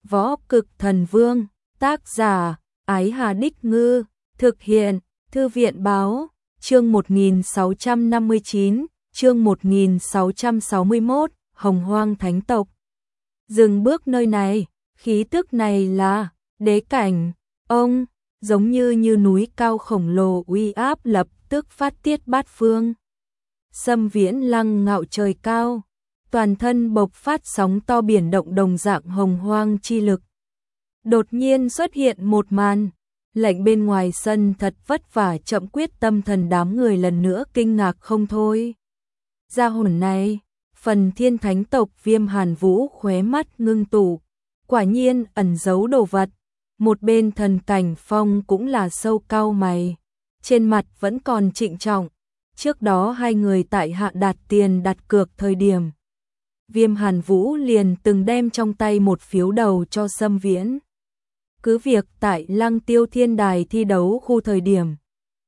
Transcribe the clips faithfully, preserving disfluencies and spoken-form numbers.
Võ Cực Thần Vương, tác giả, Ái Hà Đích Ngư, thực hiện, Thư viện Báo, chương một nghìn sáu trăm năm mươi chín, chương một nghìn sáu trăm sáu mươi mốt, Hồng Hoang Thánh Tộc. Dừng bước nơi này, khí tức này là đế cảnh, ông, giống như như núi cao khổng lồ uy áp lập tức phát tiết bát phương. Sâm Viễn lăng ngạo trời cao, toàn thân bộc phát sóng to biển động đồng dạng hồng hoang chi lực. Đột nhiên xuất hiện một màn, lệnh bên ngoài sân thật vất vả chậm quyết tâm thần đám người lần nữa kinh ngạc không thôi. Gia hồn này, phần thiên thánh tộc Viêm Hàn Vũ khóe mắt ngưng tụ, quả nhiên ẩn giấu đồ vật. Một bên Thần Cảnh Phong cũng là sâu cau mày, trên mặt vẫn còn trịnh trọng. Trước đó hai người tại hạ đạt tiền đặt cược thời điểm, Viêm Hàn Vũ liền từng đem trong tay một phiếu đầu cho Sâm Viễn. Cứ việc tại Lăng Tiêu Thiên Đài thi đấu khu thời điểm,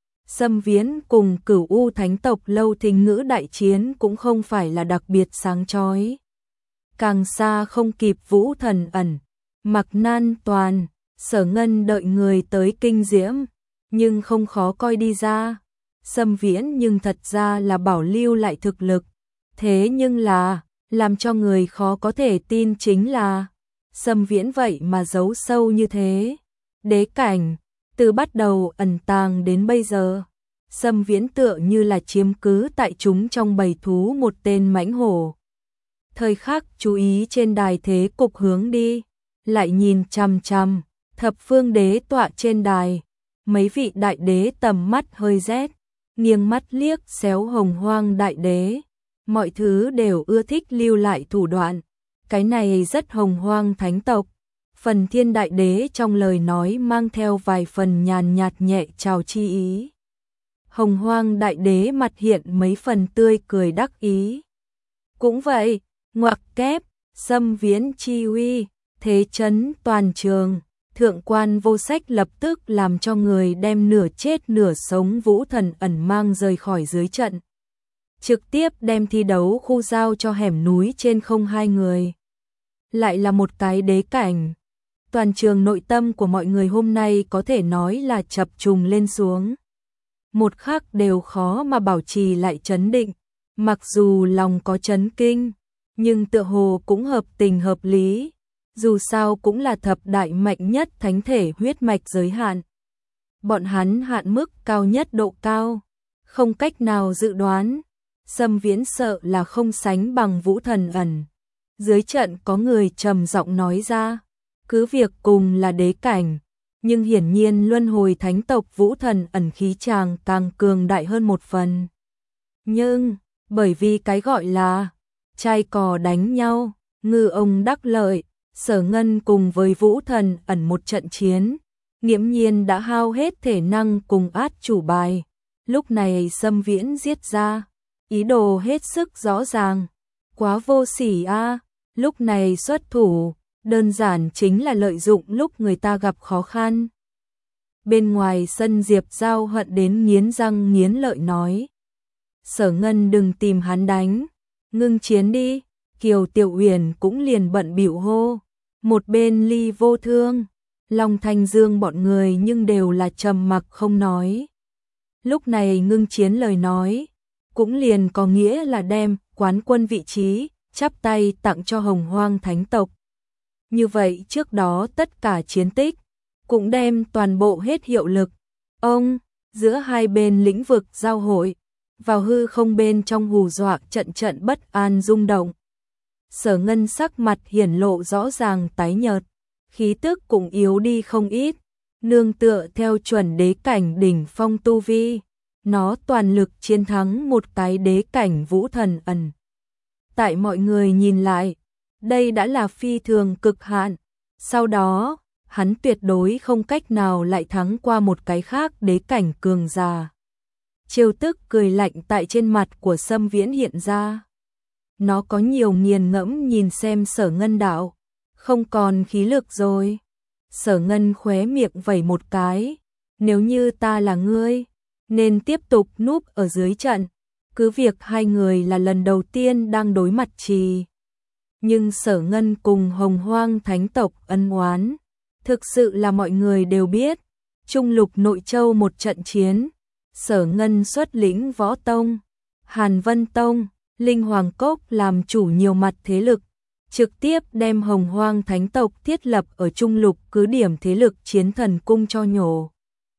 Sâm Viễn cùng Cửu U Thánh tộc Lâu Thính Ngữ đại chiến cũng không phải là đặc biệt sáng chói. Càng xa không kịp Vũ Thần Ẩn, Mạc Nan Toàn, Sở Ngân đợi người tới kinh diễm, nhưng không khó coi đi ra. Sâm Viễn nhưng thật ra là bảo lưu lại thực lực, thế nhưng là, làm cho người khó có thể tin chính là, Sâm Viễn vậy mà giấu sâu như thế. Đế cảnh, từ bắt đầu ẩn tàng đến bây giờ, Sâm Viễn tựa như là chiếm cứ tại chúng trong bầy thú một tên mãnh hổ. Thời khắc chú ý trên đài thế cục hướng đi, lại nhìn chằm chằm, thập phương đế tọa trên đài, mấy vị đại đế tầm mắt hơi rét, nghiêng mắt liếc xéo Hồng Hoang đại đế. Mọi thứ đều ưa thích lưu lại thủ đoạn, cái này rất Hồng Hoang Thánh tộc. Phần thiên đại đế trong lời nói mang theo vài phần nhàn nhạt nhẹ chào chi ý. Hồng Hoang đại đế mặt hiện mấy phần tươi cười đắc ý. Cũng vậy, ngoặc kép, Sâm Viễn chi uy, thế chấn toàn trường. Thượng quan Vô Sách lập tức làm cho người đem nửa chết nửa sống Vũ Thần Ẩn mang rời khỏi dưới trận. Trực tiếp đem thi đấu khu giao cho hẻm núi trên không hai người. Lại là một cái đế cảnh. Toàn trường nội tâm của mọi người hôm nay có thể nói là chập trùng lên xuống. Một khắc đều khó mà bảo trì lại trấn định. Mặc dù lòng có chấn kinh, nhưng tựa hồ cũng hợp tình hợp lý. Dù sao cũng là thập đại mạnh nhất thánh thể huyết mạch giới hạn. Bọn hắn hạn mức cao nhất độ cao, không cách nào dự đoán. Sâm Viễn sợ là không sánh bằng Vũ Thần Ẩn. Dưới trận có người trầm giọng nói ra, cứ việc cùng là đế cảnh, nhưng hiển nhiên luân hồi thánh tộc Vũ Thần Ẩn khí chàng càng cường đại hơn một phần. Nhưng, bởi vì cái gọi là trai cò đánh nhau, ngư ông đắc lợi, Sở Ngân cùng với Vũ Thần Ẩn một trận chiến, nghiễm nhiên đã hao hết thể năng cùng át chủ bài. Lúc này Sâm Viễn giết ra, ý đồ hết sức rõ ràng, quá vô sỉ a, lúc này xuất thủ, đơn giản chính là lợi dụng lúc người ta gặp khó khăn. Bên ngoài sân Diệp Giao hận đến nghiến răng nghiến lợi nói, Sở Ngân đừng tìm hắn đánh, ngưng chiến đi. Kiều Tiểu Uyển cũng liền bận bịu hô. Một bên Ly Vô Thương, Long Thanh Dương bọn người nhưng đều là trầm mặc không nói. Lúc này ngưng chiến lời nói, cũng liền có nghĩa là đem quán quân vị trí, chắp tay tặng cho Hồng Hoang Thánh tộc. Như vậy trước đó tất cả chiến tích, cũng đem toàn bộ hết hiệu lực. Ông, giữa hai bên lĩnh vực giao hội, vào hư không bên trong hù dọa trận trận bất an rung động. Sở Ngân sắc mặt hiển lộ rõ ràng tái nhợt, khí tức cũng yếu đi không ít, nương tựa theo chuẩn đế cảnh đỉnh phong tu vi, nó toàn lực chiến thắng một cái đế cảnh Vũ Thần Ẩn. Tại mọi người nhìn lại, đây đã là phi thường cực hạn, sau đó, hắn tuyệt đối không cách nào lại thắng qua một cái khác đế cảnh cường giả. Trêu tức cười lạnh tại trên mặt của Sâm Viễn hiện ra. Nó có nhiều nghiền ngẫm nhìn xem Sở Ngân đạo, không còn khí lực rồi. Sở Ngân khóe miệng vẩy một cái, nếu như ta là ngươi, nên tiếp tục núp ở dưới trận, cứ việc hai người là lần đầu tiên đang đối mặt trì. nhưng Sở Ngân cùng Hồng Hoang Thánh tộc ân oán, thực sự là mọi người đều biết. Trung lục Nội Châu một trận chiến, Sở Ngân xuất lĩnh Võ Tông, Hàn Vân Tông, Linh Hoàng Cốc làm chủ nhiều mặt thế lực, trực tiếp đem Hồng Hoang Thánh tộc thiết lập ở Trung lục cứ điểm thế lực Chiến Thần Cung cho nhổ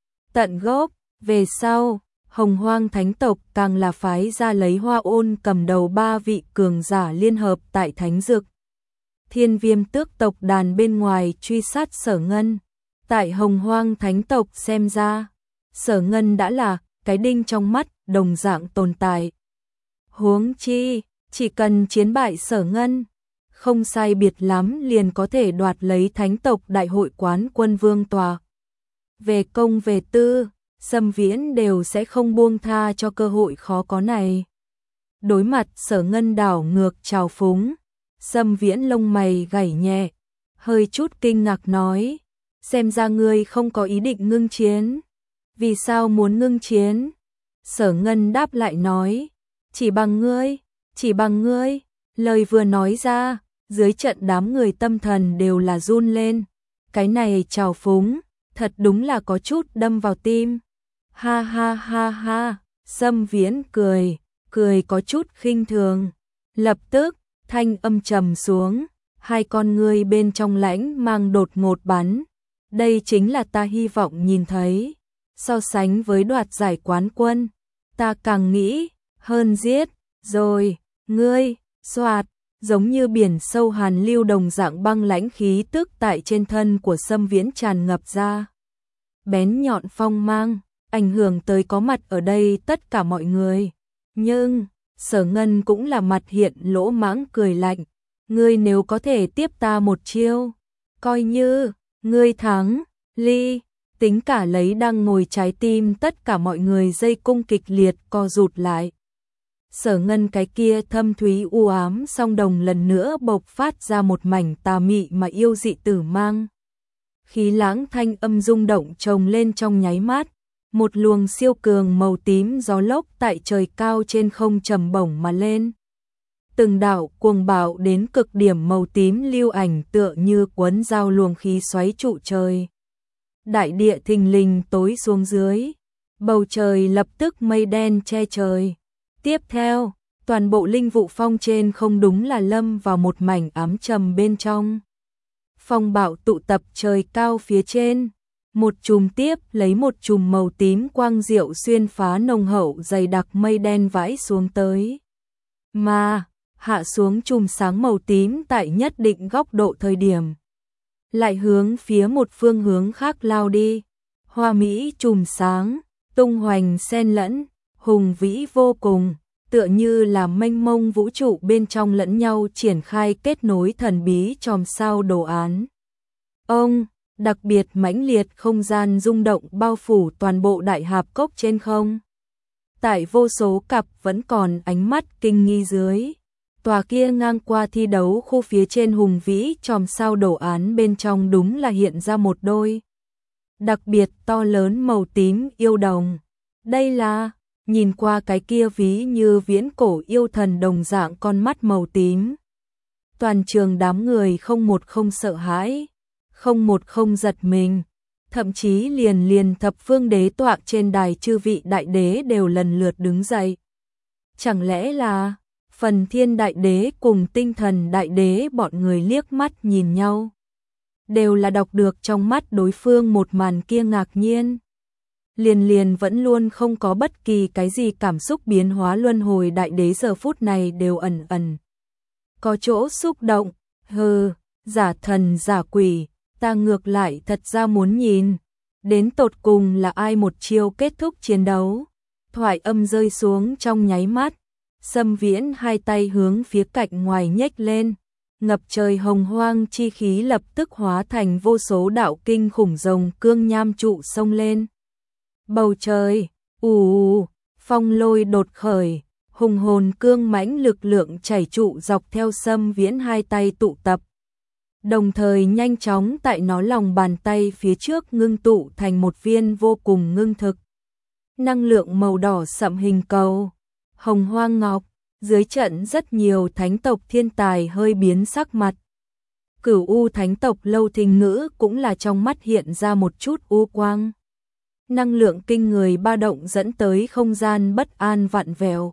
tận gốc. Về sau, Hồng Hoang Thánh tộc càng là phái ra lấy Hoa Ôn cầm đầu ba vị cường giả liên hợp tại Thánh Dực Thiên Viêm tước tộc đàn bên ngoài truy sát Sở Ngân. Tại Hồng Hoang Thánh tộc xem ra, Sở Ngân đã là cái đinh trong mắt đồng dạng tồn tại. Huống chi, chỉ cần chiến bại Sở Ngân, không sai biệt lắm liền có thể đoạt lấy Thánh tộc đại hội quán quân vương tòa. Về công về tư, Sâm Viễn đều sẽ không buông tha cho cơ hội khó có này. Đối mặt Sở Ngân đảo ngược trào phúng, Sâm Viễn lông mày gảy nhẹ, hơi chút kinh ngạc nói, xem ra ngươi không có ý định ngưng chiến. Vì sao muốn ngưng chiến? Sở Ngân đáp lại nói, chỉ bằng ngươi, chỉ bằng ngươi. Lời vừa nói ra, dưới trận đám người tâm thần đều là run lên. Cái này trào phúng, thật đúng là có chút đâm vào tim. Ha ha ha ha, Sâm Viễn cười, cười có chút khinh thường. Lập tức, thanh âm trầm xuống, hai con ngươi bên trong lãnh mang đột ngột bắn. Đây chính là ta hy vọng nhìn thấy. So sánh với đoạt giải quán quân, ta càng nghĩ hơn giết. Rồi, ngươi, xoạt, giống như biển sâu hàn lưu đồng dạng băng lãnh khí tức tại trên thân của Sâm Viễn tràn ngập ra. Bén nhọn phong mang, ảnh hưởng tới có mặt ở đây tất cả mọi người. Nhưng, Sở Ngân cũng là mặt hiện lỗ mãng cười lạnh. Ngươi nếu có thể tiếp ta một chiêu, coi như, ngươi thắng, ly. Tính cả lấy đang ngồi trái tim tất cả mọi người dây cung kịch liệt co rụt lại. Sở Ngân cái kia thâm thúy u ám song đồng lần nữa bộc phát ra một mảnh tà mị mà yêu dị tử mang. Khí lãng thanh âm rung động trồng lên trong nháy mắt, một luồng siêu cường màu tím gió lốc tại trời cao trên không trầm bổng mà lên. Từng đạo cuồng bạo đến cực điểm màu tím lưu ảnh tựa như cuốn dao luồng khí xoáy trụ trời. Đại địa thình lình tối xuống dưới, bầu trời lập tức mây đen che trời. Tiếp theo, toàn bộ linh vụ phong trên không đúng là lâm vào một mảnh ám trầm bên trong. Phong bạo tụ tập trời cao phía trên, một chùm tiếp lấy một chùm màu tím quang diệu xuyên phá nồng hậu dày đặc mây đen vãi xuống tới. Mà, hạ xuống chùm sáng màu tím tại nhất định góc độ thời điểm, lại hướng phía một phương hướng khác lao đi. Hoa mỹ chùm sáng, tung hoành xen lẫn, hùng vĩ vô cùng, tựa như là mênh mông vũ trụ bên trong lẫn nhau triển khai kết nối thần bí chòm sao đồ án. Ông, đặc biệt mãnh liệt không gian rung động bao phủ toàn bộ đại hạp cốc trên không. Tại vô số cặp vẫn còn ánh mắt kinh nghi dưới, tòa kia ngang qua thi đấu khu phía trên hùng vĩ chòm sao đồ án bên trong đúng là hiện ra một đôi đặc biệt to lớn màu tím yêu đồng. Đây là, nhìn qua cái kia ví như viễn cổ yêu thần đồng dạng con mắt màu tím. Toàn trường đám người không một không sợ hãi, không một không giật mình, thậm chí liền liền thập phương đế tọa trên đài chư vị đại đế đều lần lượt đứng dậy. Chẳng lẽ là Phần Thiên đại đế cùng Tinh Thần đại đế bọn người liếc mắt nhìn nhau, đều là đọc được trong mắt đối phương một màn kia ngạc nhiên. Liền liền vẫn luôn không có bất kỳ cái gì cảm xúc biến hóa luân hồi đại đế giờ phút này đều ẩn ẩn có chỗ xúc động. Hừ, giả thần giả quỷ, ta ngược lại thật ra muốn nhìn đến tột cùng là ai một chiêu kết thúc chiến đấu. Thoại âm rơi xuống trong nháy mắt, Sâm Viễn hai tay hướng phía cạnh ngoài nhếch lên, ngập trời hồng hoang chi khí lập tức hóa thành vô số đạo kinh khủng rồng cương nham trụ sông lên. Bầu trời, ù ù, phong lôi đột khởi, hùng hồn cương mãnh lực lượng chảy trụ dọc theo Sâm Viễn hai tay tụ tập. Đồng thời nhanh chóng tại nó lòng bàn tay phía trước ngưng tụ thành một viên vô cùng ngưng thực. Năng lượng màu đỏ sậm hình cầu, hồng hoang ngọc, Dưới trận rất nhiều thánh tộc thiên tài hơi biến sắc mặt. Cửu U thánh tộc Lâu Thình Ngữ cũng là trong mắt hiện ra một chút u quang. Năng lượng kinh người ba động dẫn tới không gian bất an vặn vẹo.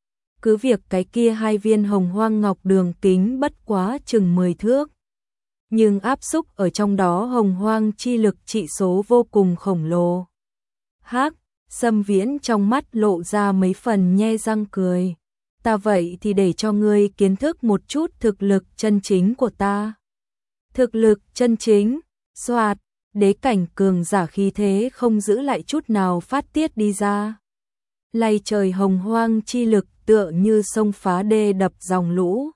Cứ việc cái kia hai viên hồng hoang ngọc đường kính bất quá chừng mười thước. Nhưng áp xúc ở trong đó hồng hoang chi lực trị số vô cùng khổng lồ. Hắc, Sâm Viễn trong mắt lộ ra mấy phần nhe răng cười. Ta vậy thì để cho ngươi kiến thức một chút thực lực chân chính của ta. Thực lực chân chính, xoạt, đế cảnh cường giả khí thế không giữ lại chút nào phát tiết đi ra. Lay trời hồng hoang chi lực tựa như sông phá đê đập dòng lũ.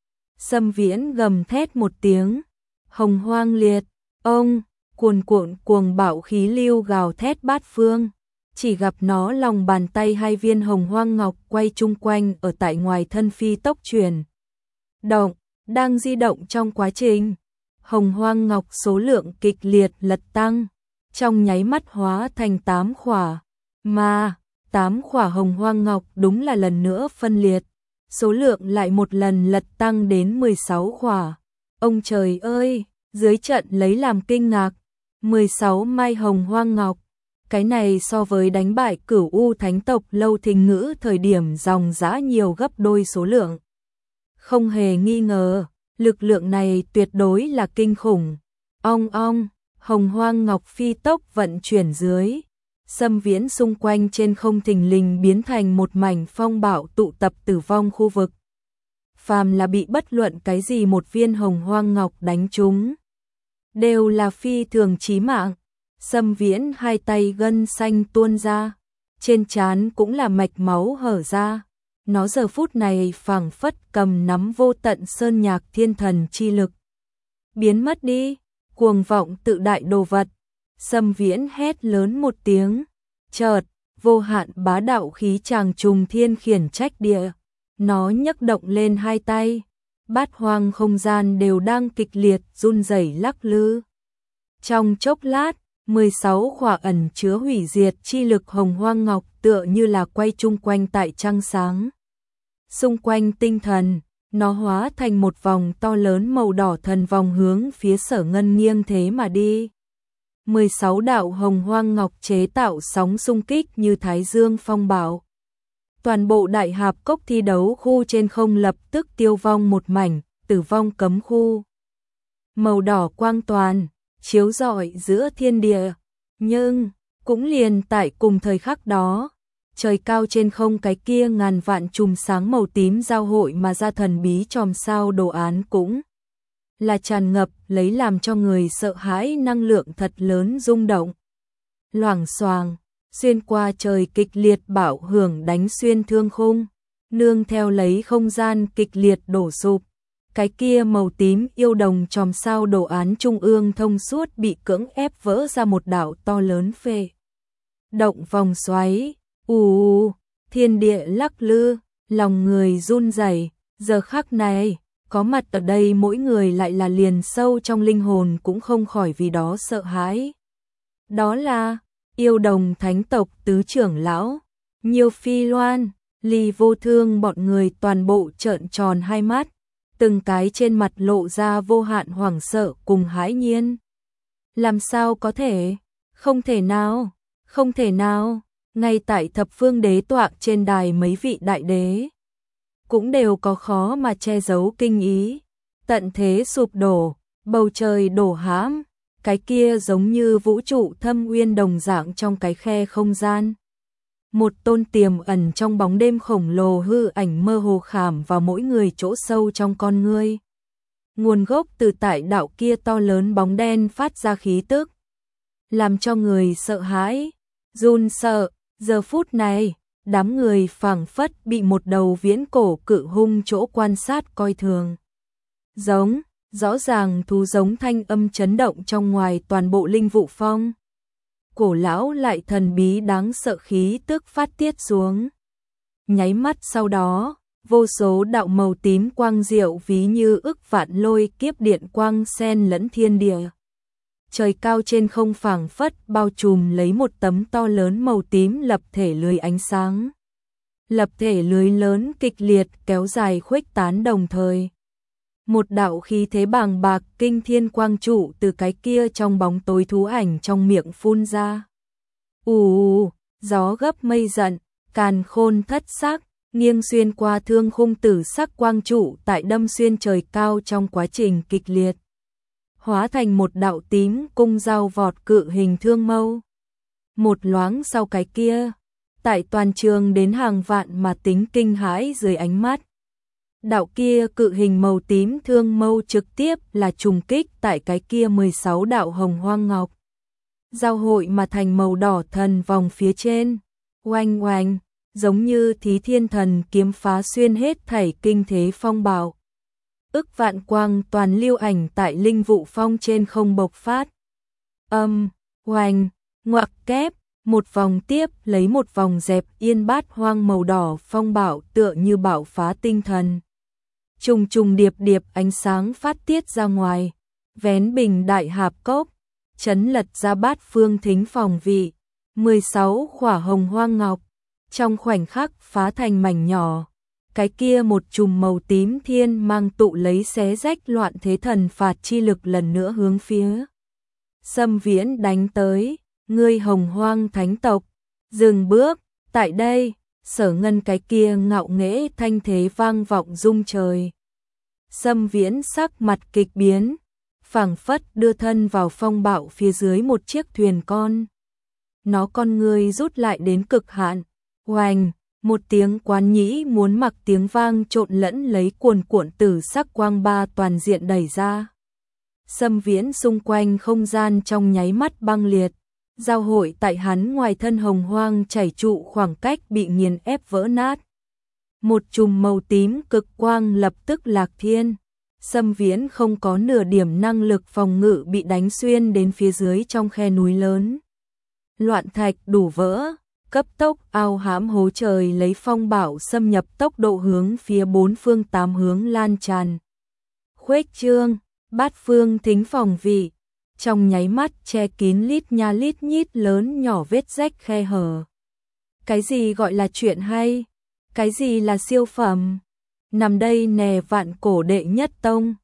Sâm Viễn gầm thét một tiếng, hồng hoang liệt, ông, cuồn cuộn cuồng bạo khí lưu gào thét bát phương. Chỉ gặp nó lòng bàn tay hai viên hồng hoang ngọc quay chung quanh ở tại ngoài thân phi tốc chuyển. Động, đang di động trong quá trình. Hồng hoang ngọc số lượng kịch liệt lật tăng, trong nháy mắt hóa thành tám khỏa, mà tám khỏa hồng hoang ngọc đúng là lần nữa phân liệt, số lượng lại một lần lật tăng đến mười sáu khỏa. Ông trời ơi, dưới trận lấy làm kinh ngạc, mười sáu mai hồng hoang ngọc, cái này so với đánh bại Cửu U thánh tộc Lâu Thình Ngữ thời điểm dòng dã nhiều gấp đôi số lượng. Không hề nghi ngờ, lực lượng này tuyệt đối là kinh khủng. Ong ong, hồng hoang ngọc phi tốc vận chuyển dưới. Sâm Viễn xung quanh trên không thình lình biến thành một mảnh phong bạo tụ tập tử vong khu vực. Phàm là bị bất luận cái gì một viên hồng hoang ngọc đánh trúng, đều là phi thường chí mạng. Sâm Viễn hai tay gân xanh tuôn ra, trên trán cũng là mạch máu hở ra. Nó giờ phút này phảng phất cầm nắm vô tận sơn nhạc thiên thần chi lực. Biến mất đi, cuồng vọng tự đại đồ vật. Sâm Viễn hét lớn một tiếng, chợt, vô hạn bá đạo khí tràng trùng thiên khiển trách địa. Nó nhấc động lên hai tay, bát hoang không gian đều đang kịch liệt run rẩy lắc lư. Trong chốc lát, mười sáu khỏa ẩn chứa hủy diệt chi lực hồng hoang ngọc tựa như là quay chung quanh tại trăng sáng. Xung quanh tinh thần, nó hóa thành một vòng to lớn màu đỏ thần vòng hướng phía Sở Ngân nghiêng thế mà đi. mười sáu đạo hồng hoang ngọc chế tạo sóng xung kích như thái dương phong bạo. Toàn bộ đại hạp cốc thi đấu khu trên không lập tức tiêu vong một mảnh, tử vong cấm khu. Màu đỏ quang toàn, chiếu rọi giữa thiên địa. Nhưng, cũng liền tại cùng thời khắc đó, trời cao trên không cái kia ngàn vạn chùm sáng màu tím giao hội mà ra thần bí chòm sao đồ án cũng là tràn ngập lấy làm cho người sợ hãi năng lượng thật lớn rung động. Loảng xoàng, xuyên qua trời kịch liệt bạo hưởng đánh xuyên thương khung, nương theo lấy không gian kịch liệt đổ sụp. Cái kia màu tím yêu đồng chòm sao đồ án trung ương thông suốt bị cưỡng ép vỡ ra một đạo to lớn phê. Động vòng xoáy, ù, thiên địa lắc lư, lòng người run rẩy. Giờ khắc này, có mặt ở đây mỗi người lại là liền sâu trong linh hồn cũng không khỏi vì đó sợ hãi. Đó là yêu đồng thánh tộc tứ trưởng lão, Nhiêu Phi Loan, Ly Vô Thương, bọn người toàn bộ trợn tròn hai mắt, từng cái trên mặt lộ ra vô hạn hoảng sợ cùng hãi nhiên. Làm sao có thể? Không thể nào, không thể nào. Ngay tại thập phương đế tọa trên đài mấy vị đại đế cũng đều có khó mà che giấu kinh ý. Tận thế sụp đổ, bầu trời đổ hãm, cái kia giống như vũ trụ thâm uyên đồng dạng trong cái khe không gian. Một tôn tiềm ẩn trong bóng đêm khổng lồ hư ảnh mơ hồ khảm vào mỗi người chỗ sâu trong con ngươi. Nguồn gốc từ tại đạo kia to lớn bóng đen phát ra khí tức, làm cho người sợ hãi, run sợ. Giờ phút này, đám người phảng phất bị một đầu viễn cổ cự hung chỗ quan sát coi thường. Giống, rõ ràng thú giống thanh âm chấn động trong ngoài toàn bộ linh vụ phong. Cổ lão lại thần bí đáng sợ khí tức phát tiết xuống. Nháy mắt sau đó, vô số đạo màu tím quang diệu ví như ức vạn lôi kiếp điện quang xen lẫn thiên địa. Trời cao trên không phảng phất bao trùm lấy một tấm to lớn màu tím lập thể lưới ánh sáng. lập thể lưới lớn kịch liệt kéo dài khuếch tán đồng thời. Một đạo khí thế bàng bạc kinh thiên quang trụ từ cái kia trong bóng tối thú ảnh trong miệng phun ra. Ù, gió gấp mây giận, càn khôn thất sắc, nghiêng xuyên qua thương khung tử sắc quang trụ tại đâm xuyên trời cao trong quá trình kịch liệt. Hóa thành một đạo tím cung dao vọt cự hình thương mâu. Một loáng sau cái kia, tại toàn trường đến hàng vạn mà tính kinh hãi dưới ánh mắt. Đạo kia cự hình màu tím thương mâu trực tiếp là trùng kích tại cái kia mười sáu đạo hồng hoang ngọc. Giao hội mà thành màu đỏ thần vòng phía trên. Oanh oanh, giống như thí thiên thần kiếm phá xuyên hết thảy kinh thế phong bạo. Ức vạn quang toàn lưu ảnh tại linh vụ phong trên không bộc phát. Âm, oanh, ngoặc kép, một vòng tiếp lấy một vòng dẹp yên bát hoang màu đỏ phong bạo tựa như bạo phá tinh thần. Trùng trùng điệp điệp ánh sáng phát tiết ra ngoài, vén bình đại hạp cốc, chấn lật ra bát phương thính phòng vị, mười sáu khỏa hồng hoang ngọc, trong khoảnh khắc phá thành mảnh nhỏ. Cái kia một chùm màu tím thiên mang tụ lấy xé rách loạn thế thần phạt chi lực lần nữa hướng phía Sâm Viễn đánh tới. Ngươi hồng hoang thánh tộc, dừng bước, tại đây, Sở Ngân cái kia ngạo nghễ thanh thế vang vọng rung trời. Sâm Viễn sắc mặt kịch biến, phảng phất đưa thân vào phong bạo phía dưới một chiếc thuyền con. Nó con người rút lại đến cực hạn, oanh, một tiếng quán nhĩ muốn mặc tiếng vang trộn lẫn lấy cuồn cuộn tử sắc quang ba toàn diện đẩy ra. Sâm Viễn xung quanh không gian trong nháy mắt băng liệt. Giao hội tại hắn ngoài thân hồng hoang chảy trụ khoảng cách bị nghiền ép vỡ nát. Một chùm màu tím cực quang lập tức lạc thiên. Sâm Viễn không có nửa điểm năng lực phòng ngự bị đánh xuyên đến phía dưới trong khe núi lớn. Loạn thạch đủ vỡ, cấp tốc ao hãm hố trời lấy phong bạo xâm nhập tốc độ hướng phía bốn phương tám hướng lan tràn. Khuếch trương, bát phương thính phòng vị. Trong nháy mắt che kín lít nha lít nhít lớn nhỏ vết rách khe hở. Cái gì gọi là chuyện hay? Cái gì là siêu phẩm? Nằm đây nè vạn cổ đệ nhất tông.